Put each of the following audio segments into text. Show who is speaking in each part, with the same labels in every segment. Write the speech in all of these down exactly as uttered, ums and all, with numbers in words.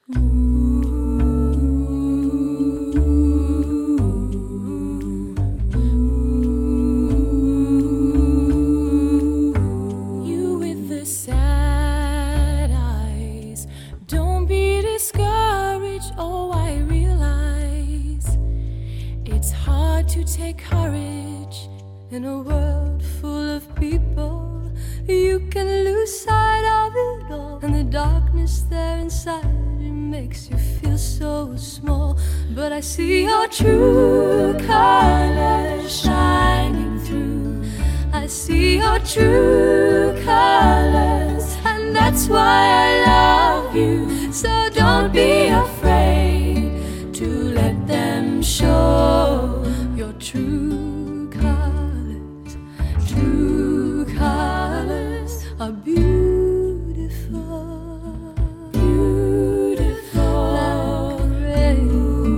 Speaker 1: You with the sad eyes, don't be discouraged. Oh, I realize it's hard to take courage in a world full of people. You can lose sight of it all, and the darkness there inside, it makes you feel so small. But I see your true colors shining through. I see your true colors, and that's why I love you. So don't be afraid to let them show your true colors. True colors are beautiful, beautiful, like rain.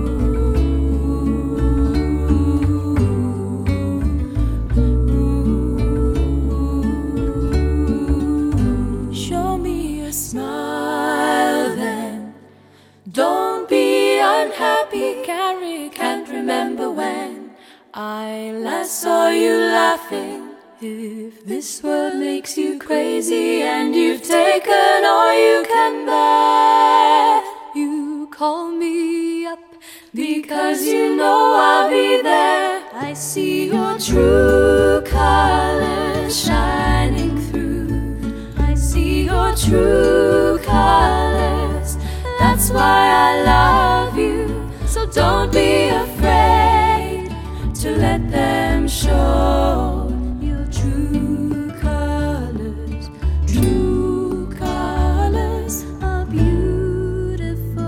Speaker 1: Show me a smile then, don't be unhappy. Carrie can't remember when I last saw you laughing. If this world makes you crazy and you've taken all you can bear, you call me up because you know I'll be there. I see your true colors shining through. I see your true colors, that's why I love you. So don't be afraid to let them show. True colors, true colors are beautiful,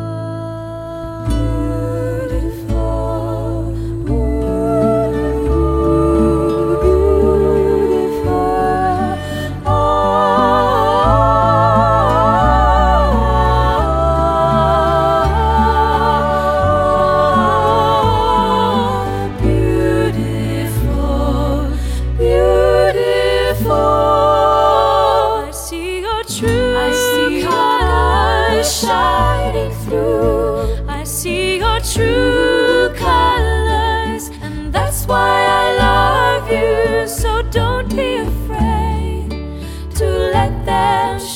Speaker 1: beautiful, beautiful. Oh, beautiful, beautiful. I see your true I see colors shining through. I see your true colors, and that's why I love you. So don't be afraid to let them